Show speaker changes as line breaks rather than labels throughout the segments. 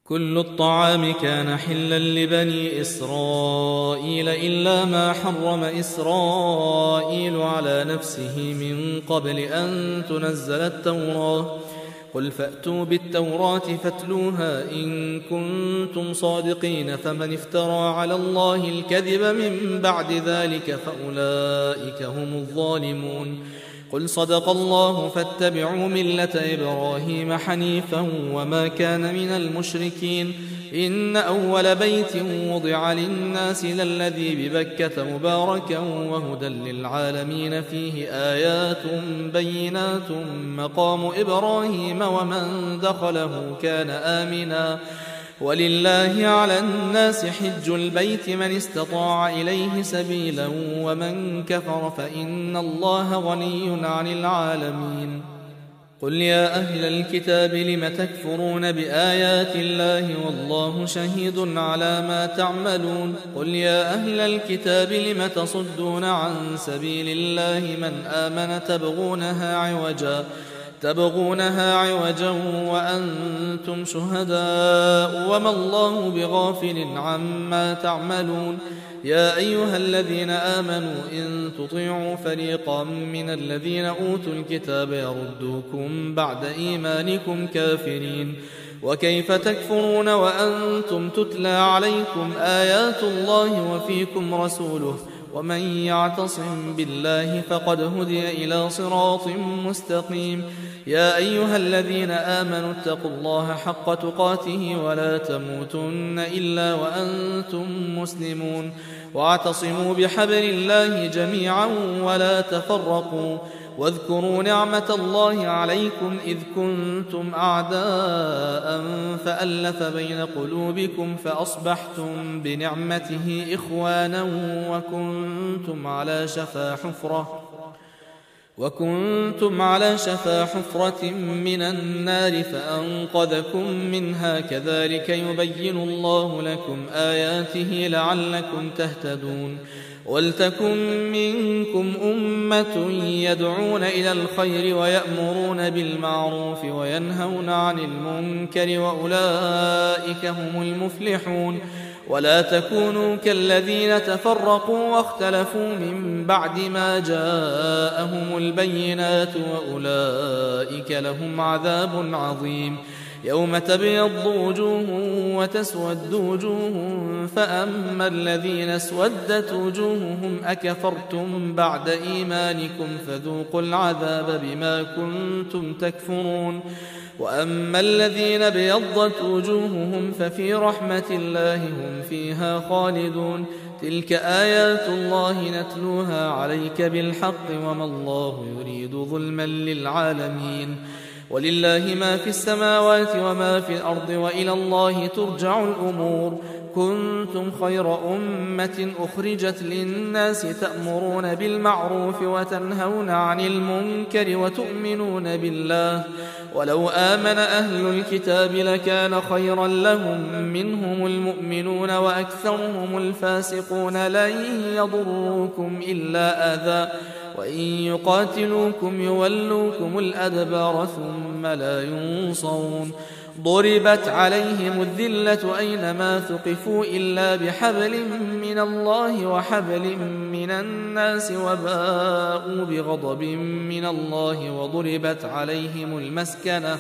كل الطعام كان حلا لبني إسرائيل إلا ما حرم إسرائيل على نفسه من قبل أن تنزل التوراة. قل فأتوا بالتوراة فاتلوها إن كنتم صادقين، فمن افترى على الله الكذب من بعد ذلك فأولئك هم الظالمون. قل صدق الله فاتبعوا ملة إبراهيم حنيفا وما كان من المشركين. إن أول بيت وضع للناس للذي ببكة مباركا وهدى للعالمين فيه آيات بينات مقام إبراهيم ومن دخله كان آمنا. ولله على الناس حج البيت من استطاع إليه سبيلا ومن كفر فإن الله غني عن العالمين. قل يا أهل الكتاب لم تكفرون بآيات الله والله شهيد على ما تعملون. قل يا أهل الكتاب لم تصدون عن سبيل الله من آمن تبغونها عوجا وأنتم شهداء وما الله بغافل عما تعملون. يا أيها الذين آمنوا إن تطيعوا فريقا من الذين أوتوا الكتاب يردوكم بعد إيمانكم كافرين. وكيف تكفرون وأنتم تتلى عليكم آيات الله وفيكم رسوله ومن يعتصم بالله فقد هدي إلى صراط مستقيم. يا أيها الذين آمنوا اتقوا الله حق تقاته ولا تموتن إلا وأنتم مسلمون. واعتصموا بحبل الله جميعا ولا تفرقوا. واذكروا نعمة الله عليكم إذ كنتم أعداء فألف بين قلوبكم فأصبحتم بنعمته إخوانا وكنتم على شفا حفرة من النار فأنقذكم منها. كذلك يبين الله لكم آياته لعلكم تهتدون. ولتكن منكم أمة يدعون إلى الخير ويأمرون بالمعروف وينهون عن المنكر وأولئك هم المفلحون. ولا تكونوا كالذين تفرقوا واختلفوا من بعد ما جاءهم البينات وأولئك لهم عذاب عظيم. يوم تبيض وجوه وتسود وجوه فأما الذين اسودت وجوههم أكفرتم بعد إيمانكم فذوقوا العذاب بما كنتم تكفرون. وأما الذين ابيضت وجوههم ففي رحمة الله هم فيها خالدون. تلك آيات الله نتلوها عليك بالحق وما الله يريد ظلما للعالمين. ولله ما في السماوات وما في الأرض وإلى الله ترجع الأمور. كنتم خير أمة أخرجت للناس تأمرون بالمعروف وتنهون عن المنكر وتؤمنون بالله. ولو آمن أهل الكتاب لكان خيرا لهم منهم المؤمنون وأكثرهم الفاسقون. لن يضروكم إلا أذى وإن يقاتلوكم يولوكم الأدبار ثم لا ينصرون. ضربت عليهم الذلة أينما ثقفوا إلا بحبل من الله وحبل من الناس وباءوا بغضب من الله وضربت عليهم المسكنة.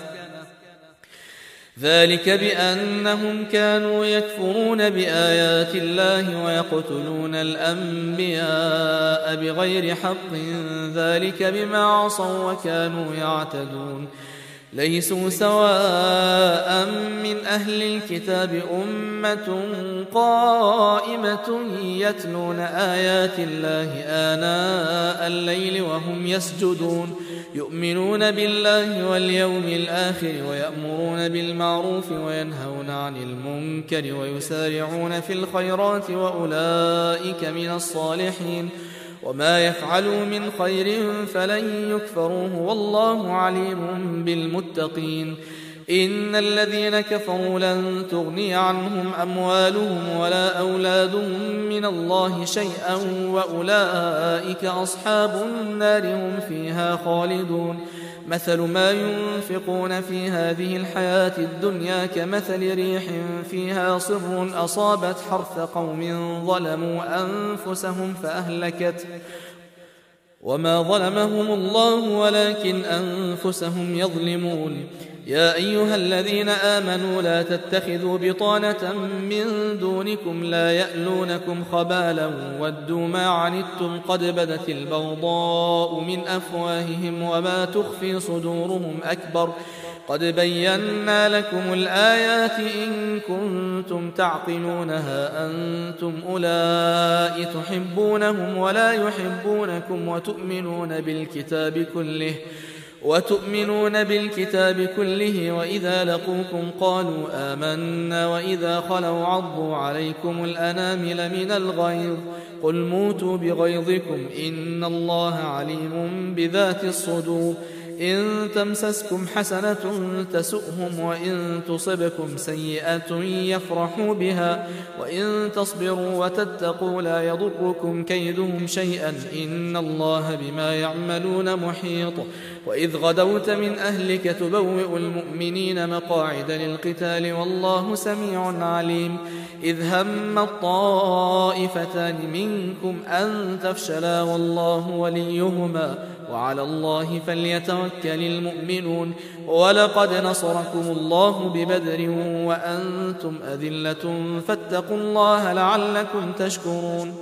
ذلك بأنهم كانوا يكفرون بآيات الله ويقتلون الأنبياء بغير حق. ذلك بما عصوا وكانوا يعتدون. ليسوا سواء من أهل الكتاب أمة قائمة يتلون آيات الله آناء الليل وهم يسجدون. يؤمنون بالله واليوم الآخر ويأمرون بالمعروف وينهون عن المنكر ويسارعون في الخيرات وأولئك من الصالحين. وما يفعلوا من خير فلن يكفروه والله عليم بالمتقين. إن الذين كفروا لن تغني عنهم أموالهم ولا أولادهم من الله شيئا وأولئك أصحاب النار هم فيها خالدون. مثل ما ينفقون في هذه الحياة الدنيا كمثل ريح فيها صر أصابت حرث قوم ظلموا أنفسهم فأهلكت وما ظلمهم الله ولكن أنفسهم يظلمون. يا أيها الذين آمنوا لا تتخذوا بطانة من دونكم لا يألونكم خبالا ودوا ما عنتم قد بدت البغضاء من أفواههم وما تخفي صدورهم أكبر قد بينا لكم الآيات إن كنتم تعقلونها أنتم أولئك تحبونهم ولا يحبونكم وتؤمنون بالكتاب كله وإذا لقوكم قالوا آمنا وإذا خلوا عضوا عليكم الأنامل من الغيظ قل موتوا بغيظكم إن الله عليم بذات الصدور. إن تمسسكم حسنة تسؤهم وإن تصبكم سيئة يفرحوا بها وإن تصبروا وتتقوا لا يضركم كيدهم شيئا إن الله بما يعملون محيط. وإذ غدوت من أهلك تبوئ المؤمنين مقاعد للقتال والله سميع عليم. إذ هم الطائفتان منكم أن تفشلا والله وليهما وعلى الله فليتوكل المؤمنون. ولقد نصركم الله ببدر وأنتم أذلة فاتقوا الله لعلكم تشكرون.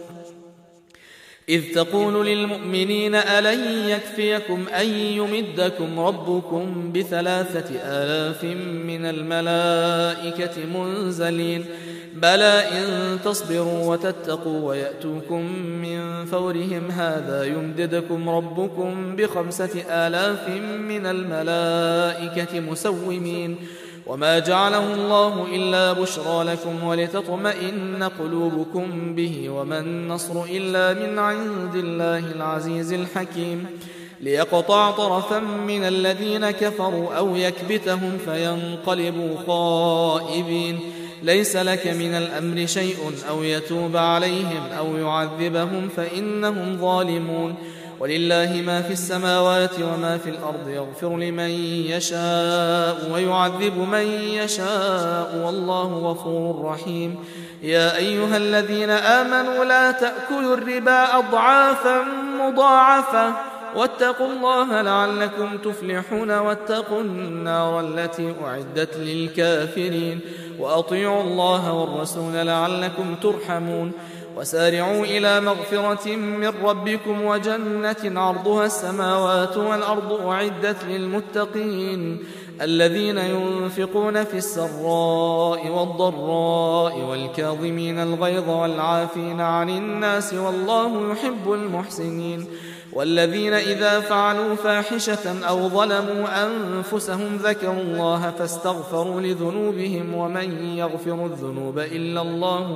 إذ تقول للمؤمنين ألن يكفيكم أن يمدكم ربكم ب3,000 من الملائكة منزلين بلى إن تصبروا وتتقوا ويأتوكم من فورهم هذا يمددكم ربكم ب5,000 من الملائكة مسومين وما جعله الله إلا بشرى لكم ولتطمئن قلوبكم به وما النصر إلا من عند الله العزيز الحكيم. ليقطع طرفا من الذين كفروا أو يكبتهم فينقلبوا خائبين ليس لك من الأمر شيء أو يتوب عليهم أو يعذبهم فإنهم ظالمون. ولله ما في السماوات وما في الأرض يغفر لمن يشاء ويعذب من يشاء والله غفور رحيم. يا أيها الذين آمنوا لا تأكلوا الربا أضعافا مضاعفة واتقوا الله لعلكم تفلحون واتقوا النار التي أعدت للكافرين وأطيعوا الله والرسول لعلكم ترحمون. وسارعوا إلى مغفرة من ربكم وجنة عرضها السماوات والأرض أعدت للمتقين الذين ينفقون في السراء والضراء والكاظمين الغيظ والعافين عن الناس والله يحب المحسنين. والذين إذا فعلوا فاحشة أو ظلموا أنفسهم ذكروا الله فاستغفروا لذنوبهم ومن يغفر الذنوب إلا الله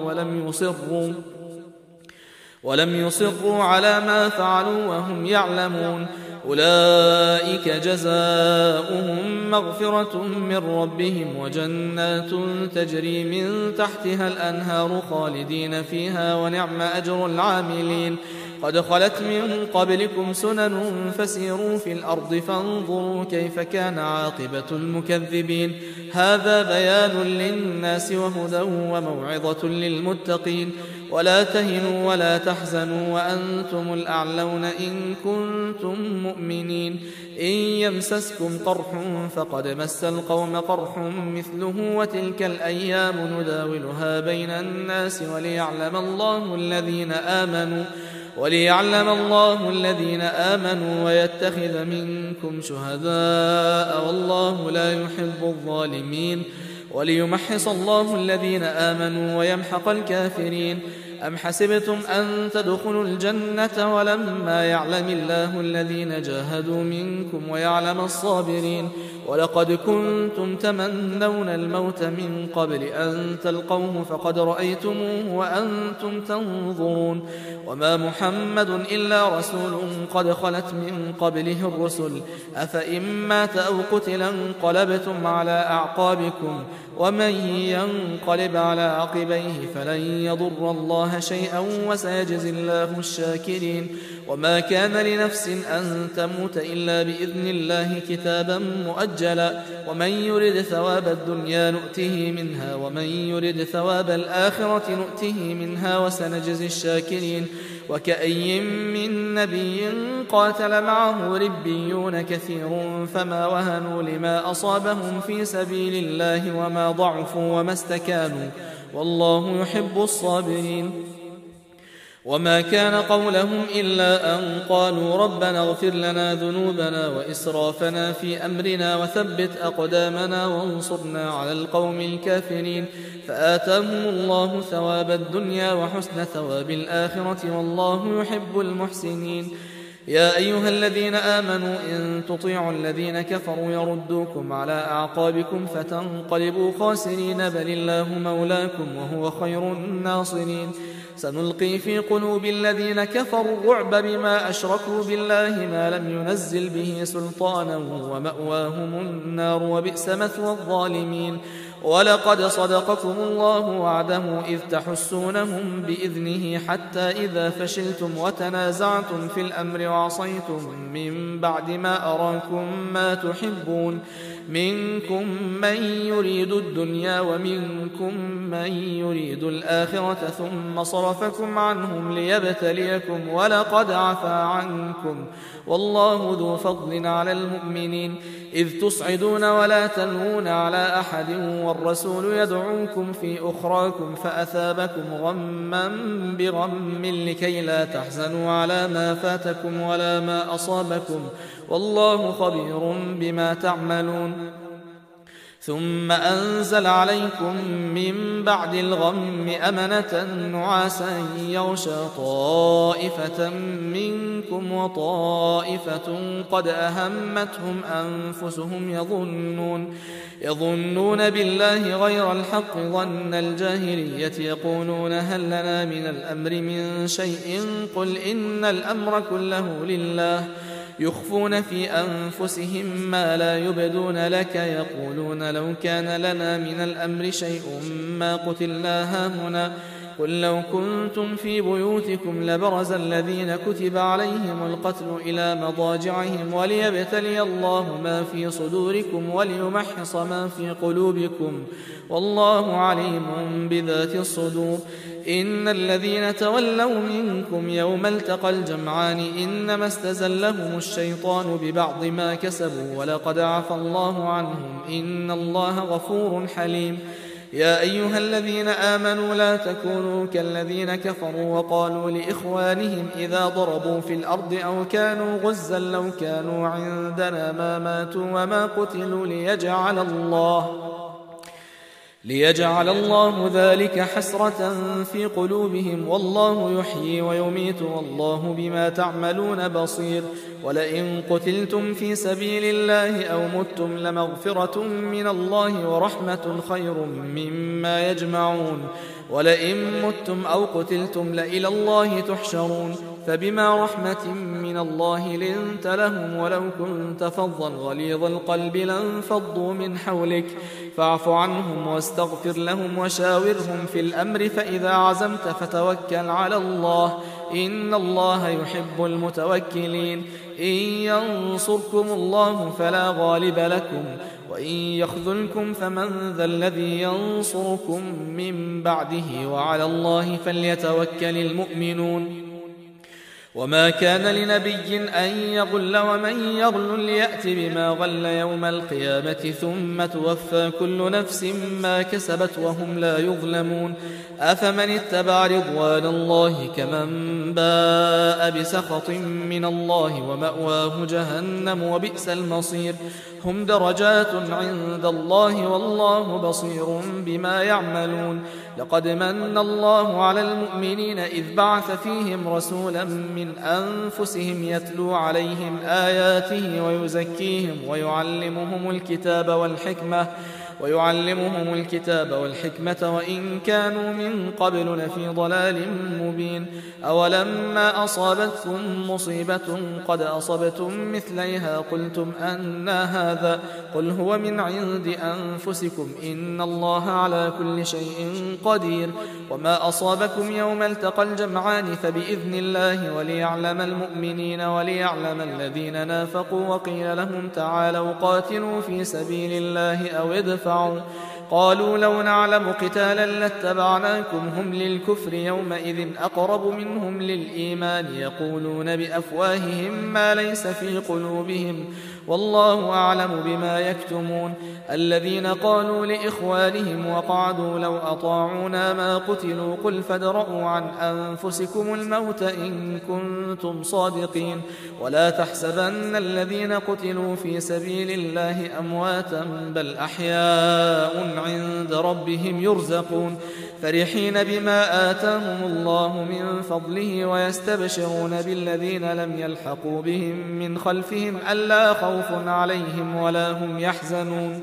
ولم يصروا على ما فعلوا وهم يعلمون أولئك جزاؤهم مغفرة من ربهم وجنات تجري من تحتها الأنهار خالدين فيها ونعم أجر العاملين. قد خلت من قبلكم سنن فسيروا في الأرض فانظروا كيف كان عاقبة المكذبين. هذا بيان للناس وهدى وموعظة للمتقين. ولا تهنوا ولا تحزنوا وأنتم الأعلون إن كنتم مؤمنين. إن يمسسكم قرح فقد مس القوم قرح مثله وتلك الأيام نداولها بين الناس وليعلم الله الذين آمنوا ويتخذ منكم شهداء والله لا يحب الظالمين. وليمحص الله الذين آمنوا ويمحق الكافرين. أم حسبتم أن تدخلوا الجنة ولما يعلم الله الذين جاهدوا منكم ويعلم الصابرين. ولقد كنتم تمنون الموت من قبل أن تلقوه فقد رأيتموه وأنتم تنظرون. وما محمد إلا رسول قد خلت من قبله الرسل أفإن مات أو قتل انقلبتم على أعقابكم ومن ينقلب على عقبيه فلن يضر الله شيئا وسيجزي الله الشاكرين. وما كان لنفس أن تموت إلا بإذن الله كتابا مؤجلا ومن يرد ثواب الدنيا نؤته منها ومن يرد ثواب الآخرة نؤته منها وسنجزي الشاكرين. وكأي من نبي قاتل معه ربيون كثير فما وهنوا لما أصابهم في سبيل الله وما ضعفوا وما استكانوا والله يحب الصابرين. وما كان قولهم إلا أن قالوا ربنا اغفر لنا ذنوبنا وإسرافنا في أمرنا وثبت أقدامنا وانصرنا على القوم الكافرين فآتاهم الله ثواب الدنيا وحسن ثواب الآخرة والله يحب المحسنين. يا أيها الذين آمنوا إن تطيعوا الذين كفروا يردوكم على أعقابكم فتنقلبوا خاسرين بل الله مولاكم وهو خير الناصرين. سنلقي في قلوب الذين كفروا الرعب بما أشركوا بالله ما لم ينزل به سلطانا ومأواهم النار وبئس مثوى الظالمين. ولقد صدقكم الله وعده إذ تحسونهم بإذنه حتى إذا فشلتم وتنازعتم في الأمر وعصيتم من بعد ما أراكم ما تحبون منكم من يريد الدنيا ومنكم من يريد الآخرة ثم صرفكم عنهم ليبتليكم ولقد عفا عنكم والله ذو فضل على المؤمنين. إذ تصعدون ولا تلوون على أحد والرسول يدعوكم في أخراكم فأثابكم غما بغم لكي لا تحزنوا على ما فاتكم ولا ما أصابكم والله خبير بما تعملون. ثم أنزل عليكم من بعد الغم أمنة نعاسا يغشى طائفة منكم وطائفة قد أهمتهم أنفسهم يظنون بالله غير الحق ظن الجاهلية يقولون هل لنا من الأمر من شيء قل إن الأمر كله لله يخفون في أنفسهم ما لا يبدون لك يقولون لو كان لنا من الأمر شيء ما قتلنا هاهنا قل لو كنتم في بيوتكم لبرز الذين كتب عليهم القتل إلى مضاجعهم وليبتلي الله ما في صدوركم وليمحص ما في قلوبكم والله عليم بذات الصدور. إن الذين تولوا منكم يوم التقى الجمعان إنما استزلهم الشيطان ببعض ما كسبوا ولقد عفى الله عنهم إن الله غفور حليم. يا أيها الذين آمنوا لا تكونوا كالذين كفروا وقالوا لإخوانهم إذا ضربوا في الأرض أو كانوا غزا لو كانوا عندنا ما ماتوا وما قتلوا ليجعل الله ذلك حسرة في قلوبهم والله يحيي ويميت والله بما تعملون بصير. ولئن قتلتم في سبيل الله أو متم لمغفرة من الله ورحمة خير مما يجمعون. ولئن متم أو قتلتم لإلى الله تحشرون. فبما رحمة من الله لنت لهم ولو كنت فظا غليظ القلب لانفضوا من حولك فاعف عنهم واستغفر لهم وشاورهم في الأمر فإذا عزمت فتوكل على الله إن الله يحب المتوكلين. إن ينصركم الله فلا غالب لكم وإن يخذلكم فمن ذا الذي ينصركم من بعده وعلى الله فليتوكل المؤمنون. وما كان لنبي أن يغل ومن يغل ليأت بما غل يوم القيامة ثم توفى كل نفس ما كسبت وهم لا يظلمون. أفمن اتبع رضوان الله كمن باء بسخط من الله ومأواه جهنم وبئس المصير. هم درجات عند الله والله بصير بما يعملون. لقد من الله على المؤمنين إذ بعث فيهم رسولا من أنفسهم يتلو عليهم آياته ويزكيهم ويعلمهم الكتاب والحكمة ويعلمهم الكتاب والحكمة وإن كانوا من قبل لفي ضلال مبين. أولما أصابتكم مصيبة قد أصبتم مثليها قلتم أنى هذا قل هو من عند أنفسكم إن الله على كل شيء قدير. وما أصابكم يوم التقى الجمعان فبإذن الله وليعلم المؤمنين وليعلم الذين نافقوا. وقيل لهم تعالوا قاتلوا في سبيل الله أو ادفعوا قالوا لو نعلم قتالا لاتبعناكم هم للكفر يومئذ أقرب منهم للإيمان يقولون بأفواههم ما ليس في قلوبهم والله أعلم بما يكتمون. الذين قالوا لإخوانهم وقعدوا لو أطاعونا ما قتلوا قل فادرءوا عن أنفسكم الموت إن كنتم صادقين. ولا تحسبن الذين قتلوا في سبيل الله أمواتا بل أحياء عند ربهم يرزقون فرحين بما آتاهم الله من فضله ويستبشرون بالذين لم يلحقوا بهم من خلفهم ألا خوف عليهم ولا هم يحزنون.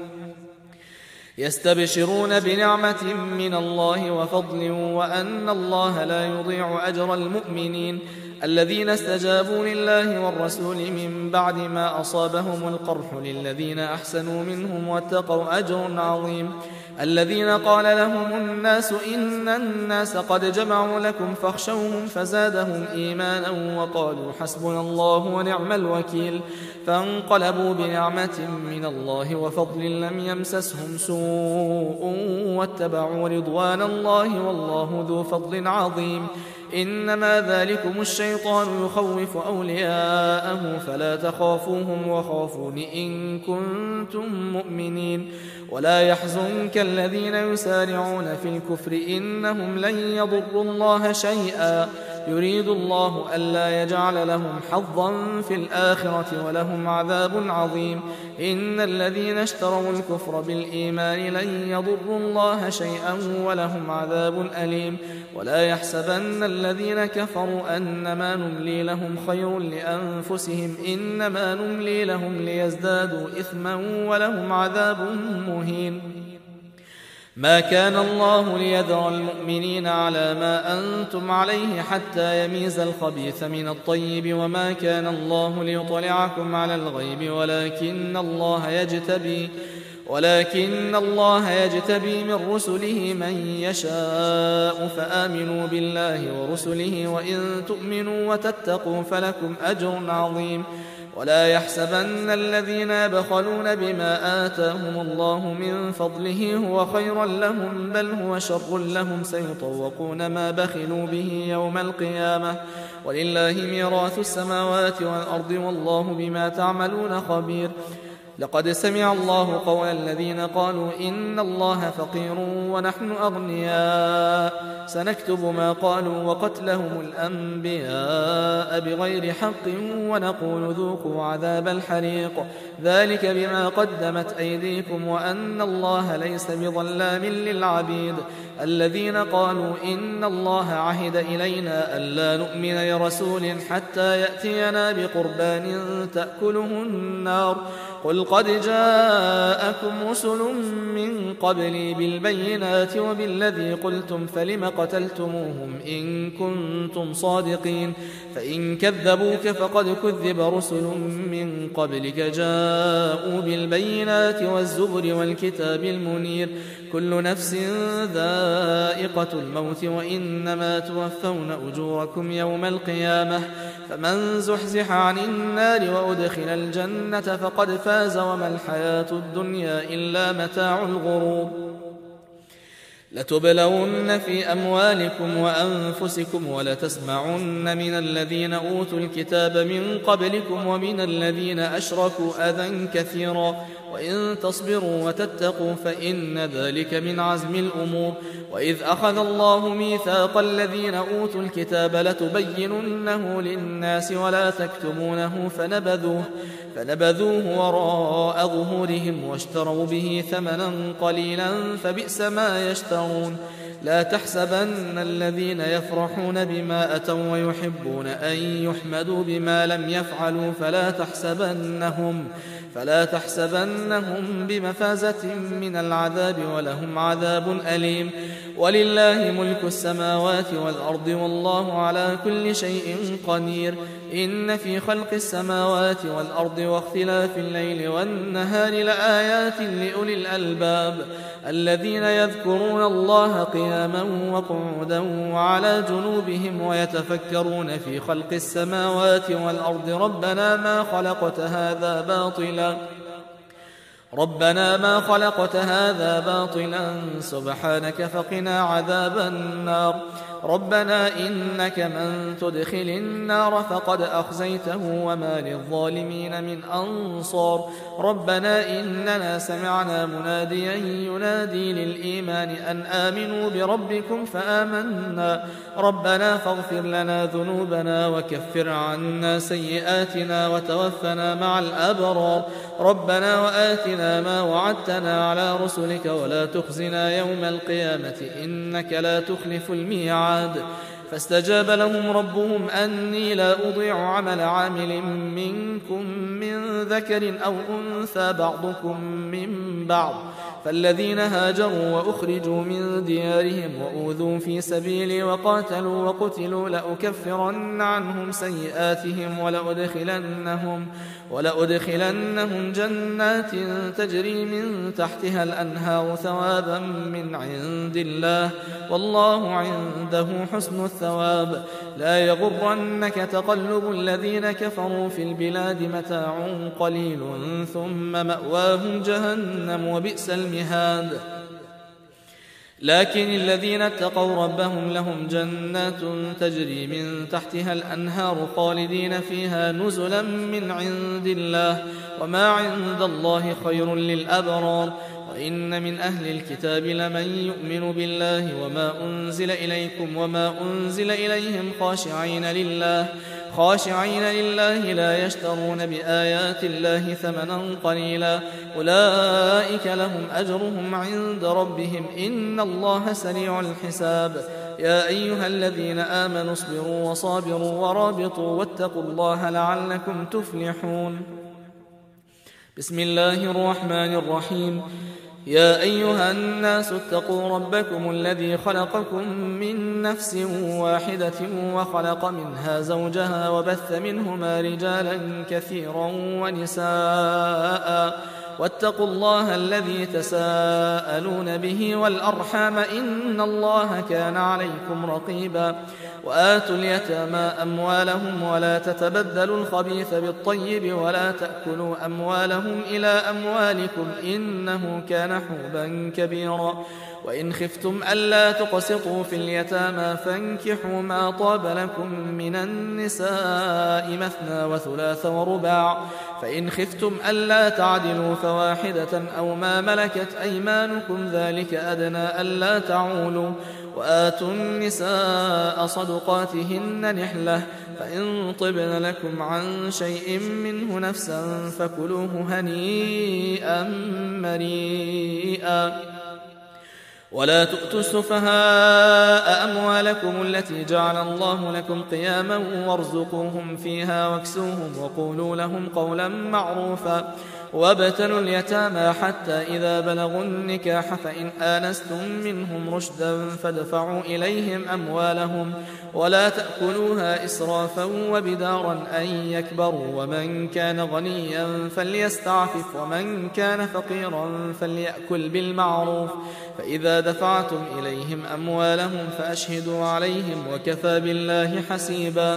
يستبشرون بنعمة من الله وفضل وأن الله لا يضيع أجر المؤمنين. الذين استجابوا لله والرسول من بعد ما أصابهم القرح للذين أحسنوا منهم واتقوا أجر عظيم. الذين قال لهم الناس إن الناس قد جمعوا لكم فاخشوهم فزادهم إيمانا وقالوا حسبنا الله ونعم الوكيل. فانقلبوا بنعمة من الله وفضل لم يمسسهم سوء واتبعوا رضوان الله والله ذو فضل عظيم. إنما ذلكم الشيطان يخوف أولياءه فلا تخافوهم وخافون إن كنتم مؤمنين. ولا يحزنك الذين يسارعون في الكفر إنهم لن يضروا الله شيئا يريد الله ألا يجعل لهم حظا في الآخرة ولهم عذاب عظيم. إن الذين اشتروا الكفر بالإيمان لن يضروا الله شيئا ولهم عذاب أليم. ولا يحسبن الذين كفروا أنما نملي لهم خير لأنفسهم إنما نملي لهم ليزدادوا إثما ولهم عذاب مهين. ما كان الله ليذر المؤمنين على ما أنتم عليه حتى يميز الخبيث من الطيب وما كان الله ليطلعكم على الغيب ولكن الله يجتبي من رسله من يشاء فآمنوا بالله ورسله وإن تؤمنوا وتتقوا فلكم أجر عظيم. ولا يحسبن الذين يبخلون بما آتاهم الله من فضله هو خيرا لهم بل هو شر لهم سيطوقون ما بخلوا به يوم القيامة ولله ميراث السماوات والأرض والله بما تعملون خبير. لقد سمع الله قول الذين قالوا إن الله فقير ونحن أغنياء سنكتب ما قالوا وقتلهم الأنبياء بغير حق ونقول ذوقوا عذاب الحريق ذلك بما قدمت أيديكم وأن الله ليس بظلام للعبيد. الذين قالوا إن الله عهد إلينا ألا نؤمن لرسول حتى يأتينا بقربان تأكله النار قل قد جاءكم رسل من قبلي بالبينات وبالذي قلتم فلم قتلتموهم إن كنتم صادقين. فإن كذبوك فقد كذب رسل من قبلك جاءوا بالبينات والزبر والكتاب المنير كل نفس ذائقة الموت وإنما توفون أجوركم يوم القيامة فمن زحزح عن النار وأدخل الجنة فقد فاز وما الحياة الدنيا إلا متاع الغرور. لتبلون في أموالكم وأنفسكم ولتسمعن من الذين أوتوا الكتاب من قبلكم ومن الذين أشركوا أذى كثيرا وإن تصبروا وتتقوا فإن ذلك من عزم الأمور. وإذ أخذ الله ميثاق الذين أوتوا الكتاب لتبيننه للناس ولا تكتمونه فنبذوه وراء ظهورهم واشتروا به ثمنا قليلا فبئس ما يشترون. لا تحسبن الذين يفرحون بما أتوا فلا تحسبنهم بمفازة من العذاب ولهم عذاب أليم. ولله ملك السماوات والأرض والله على كل شيء قدير. إن في خلق السماوات والأرض واختلاف الليل والنهار لآيات لأولي الألباب الذين يذكرون الله قياما وقعودا وعلى جنوبهم ويتفكرون في خلق السماوات والأرض ربنا ما خلقت هذا باطلا سبحانك فقنا عذاب النار. ربنا إنك من تدخل النار فقد أخزيته وما للظالمين من أنصار. ربنا إننا سمعنا مناديا ينادي للإيمان أن آمنوا بربكم فآمنا. ربنا فاغفر لنا ذنوبنا وكفر عنا سيئاتنا وتوفنا مع الأبرار. ربنا وآتنا ما وعدتنا على رسلك ولا تخزنا يوم القيامة إنك لا تخلف الميعاد. فاستجاب لهم ربهم أني لا أضيع عمل عامل منكم من ذكر أو أنثى بعضكم من بعض. فالذين هاجروا وأخرجوا من ديارهم وأوذوا في سبيلي وقاتلوا وقتلوا لأكفرن عنهم سيئاتهم ولأدخلنهم جنات تجري من تحتها الأنهار ثوابا من عند الله والله عنده حسن الثواب. لا يغرنك تقلب الذين كفروا في البلاد متاع قليل ثم مأواهم جهنم وبئس المهاد. لكن الذين اتقوا ربهم لهم جنات تجري من تحتها الأنهار خالدين فيها نزلا من عند الله وما عند الله خير للأبرار. وإن من أهل الكتاب لمن يؤمن بالله وما أنزل إليكم وما أنزل إليهم خاشعين لله لا يشترون بآيات الله ثمنا قليلا أولئك لهم أجرهم عند ربهم إن الله سريع الحساب. يا أيها الذين آمنوا اصبروا وصابروا ورابطوا واتقوا الله لعلكم تفلحون. بسم الله الرحمن الرحيم. يا أيها الناس اتقوا ربكم الذي خلقكم من نفس واحدة وخلق منها زوجها وبث منهما رجالا كثيرا ونساء واتقوا الله الذي تساءلون به والأرحام إن الله كان عليكم رقيبا. وآتوا اليتامى أموالهم ولا تتبدلوا الخبيث بالطيب ولا تأكلوا أموالهم إلى أموالكم إنه كان حوبا كبيرا. وإن خفتم ألا تقسطوا في اليتامى فانكحوا ما طاب لكم من النساء مثنى وثلاث ورباع. فإن خفتم ألا تعدلوا فواحدة أو ما ملكت أيمانكم ذلك أدنى ألا تعولوا. وآتوا النساء صدقاتهن نحلة فإن طبن لكم عن شيء منه نفسا فكلوه هنيئا مريئا. ولا تؤتوا السفهاء أموالكم التي جعل الله لكم قياما وارزقوهم فيها واكسوهم وقولوا لهم قولا معروفا. وابتلوا اليتامى حتى إذا بلغوا النكاح فإن آنستم منهم رشدا فادفعوا إليهم أموالهم ولا تأكلوها إسرافا وبدارا أن يكبروا. ومن كان غنيا فليستعفف ومن كان فقيرا فليأكل بالمعروف. فإذا دفعتم إليهم أموالهم فأشهدوا عليهم وكفى بالله حسيبا.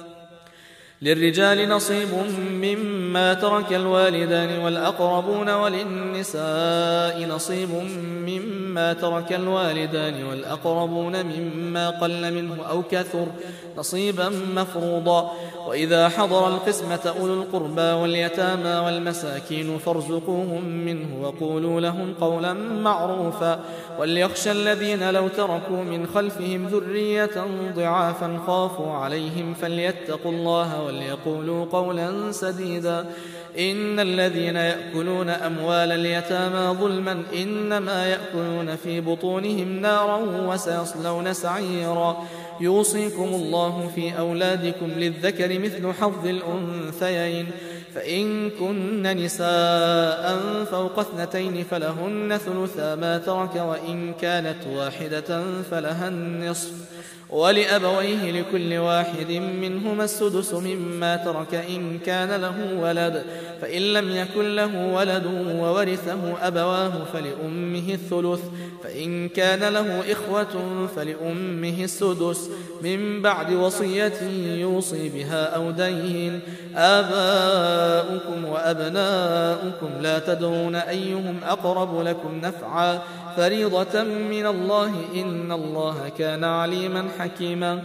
للرجال نصيب مما ترك الوالدان والأقربون وللنساء نصيب مما ترك الوالدان والأقربون مما قل منه أو كثر نصيبا مفروضا. وإذا حضر القسمة أولو القربى واليتامى والمساكين فارزقوهم منه وقولوا لهم قولا معروفا. وليخشى الذين لو تركوا من خلفهم ذرية ضعافا خافوا عليهم فليتقوا الله وليقولوا قولا سديدا. إن الذين يأكلون أموال اليتامى ظلما إنما يأكلون في بطونهم نارا وسيصلون سعيرا. يوصيكم الله في أولادكم للذكر مثل حظ الأنثيين فإن كن نساء فوق 2 فلهن ثلثا ما ترك وإن كانت واحدة فلها النصف ولأبويه لكل واحد منهما السدس مما ترك إن كان له ولد فإن لم يكن له ولد وورثه أبواه فلأمه الثلث فإن كان له إخوة فلأمه السدس من بعد وصية يوصي بها أو دين آباؤكم وأبناؤكم لا تدرون أيهم أقرب لكم نفعا فريضة من الله إن الله كان عليما حكيما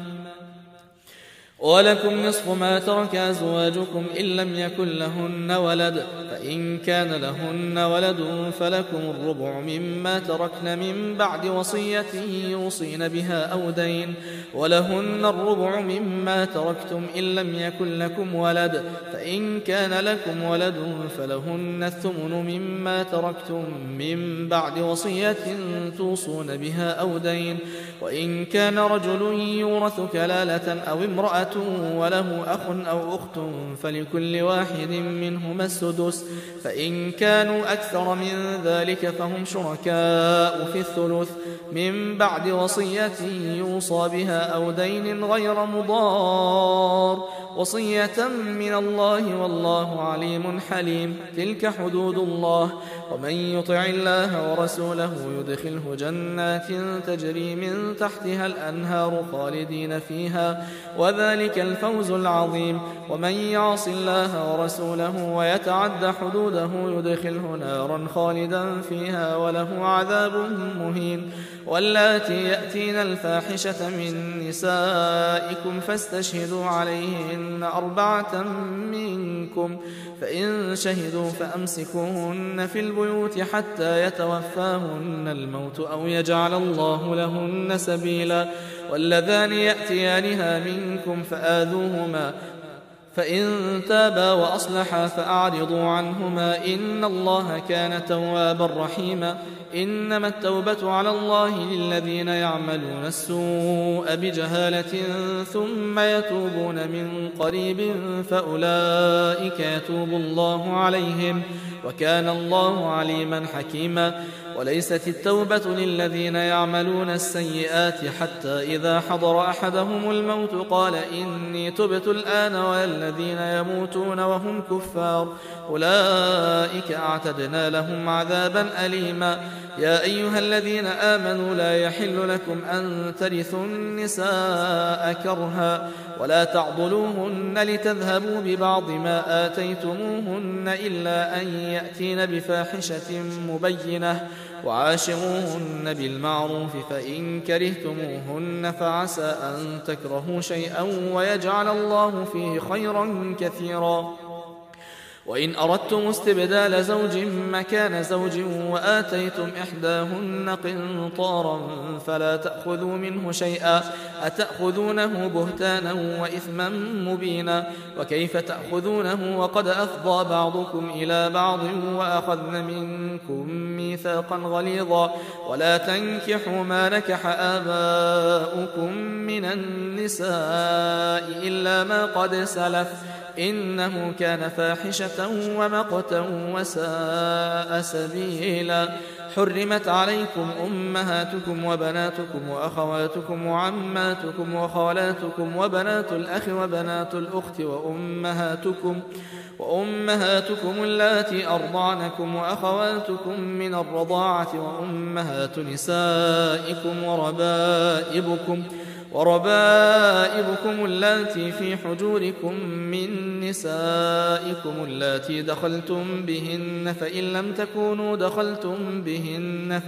ولكم نصف ما ترك أزواجكم إن لم يكن لهن ولد فإن كان لهن ولد فلكم الربع مما تركن من بعد وصية يوصين بها أو دين ولهن الربع مما تركتم إن لم يكن لكم ولد فإن كان لكم ولد فلهن الثمن مما تركتم من بعد وصية توصون بها أو دين وإن كان رجل يورث كلالة أو امرأة وله أخ أو أخت فلكل واحد منهما السدس فإن كانوا أكثر من ذلك فهم شركاء في الثلث من بعد وصية يوصى بها أو دين غير مضار وصية من الله والله عليم حليم تلك حدود الله ومن يطع الله ورسوله يدخله جنات تجري من تحتها الأنهار خالدين فيها وذلك الفوز العظيم ومن يعص الله ورسوله ويتعد حدوده يدخله نارا خالدا فيها وله عذاب مهين واللاتي يأتين الفاحشة من نسائكم فاستشهدوا عليهن 4 منكم فإن شهدوا فأمسكوهن في البيوت حتى يتوفاهن الموت أو يجعل الله لهن سبيلا واللذان يأتيانها منكم فآذوهما فإن تابا وأصلحا فأعرضوا عنهما إن الله كان توابا رحيما إنما التوبة على الله للذين يعملون السوء بجهالة ثم يتوبون من قريب فأولئك يتوب الله عليهم وكان الله عليما حكيما وليست التوبة للذين يعملون السيئات حتى إذا حضر أحدهم الموت قال إني تبت الآن والذين يموتون وهم كفار أولئك أعتدنا لهم عذابا أليما يا أيها الذين آمنوا لا يحل لكم أن ترثوا النساء كرها ولا تعضلوهن لتذهبوا ببعض ما آتيتموهن إلا أن يأتين بفاحشة مبينة وعاشروهن بالمعروف فإن كرهتموهن فعسى أن تكرهوا شيئا ويجعل الله فيه خيرا كثيرا وإن أردتم استبدال زوج مكان زوج وآتيتم إحداهن قنطارا فلا تأخذوا منه شيئا أتأخذونه بهتانا وإثما مبينا وكيف تأخذونه وقد أفضى بعضكم إلى بعض وأخذن منكم ميثاقا غليظا ولا تنكحوا ما نكح آباؤكم من النساء إلا ما قد سلف إنه كان فاحشة ومقتا وساء سبيلا حرمت عليكم أمهاتكم وبناتكم وأخواتكم وعماتكم وخالاتكم وبنات الأخ وبنات الأخت وأمهاتكم اللاتي أرضعنكم وأخواتكم من الرضاعة وأمهات نسائكم وربائبكم اللاتي في حجوركم من نسائكم اللاتي دخلتم بهن فإن لم تكونوا دخلتم بهن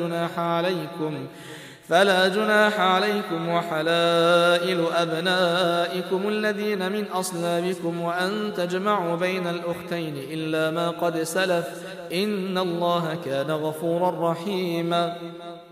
فلا جناح عليكم وحلائل أبنائكم الذين من أصلابكم وأن تجمعوا بين الأختين إلا ما قد سلف إن الله كان غفورا رحيما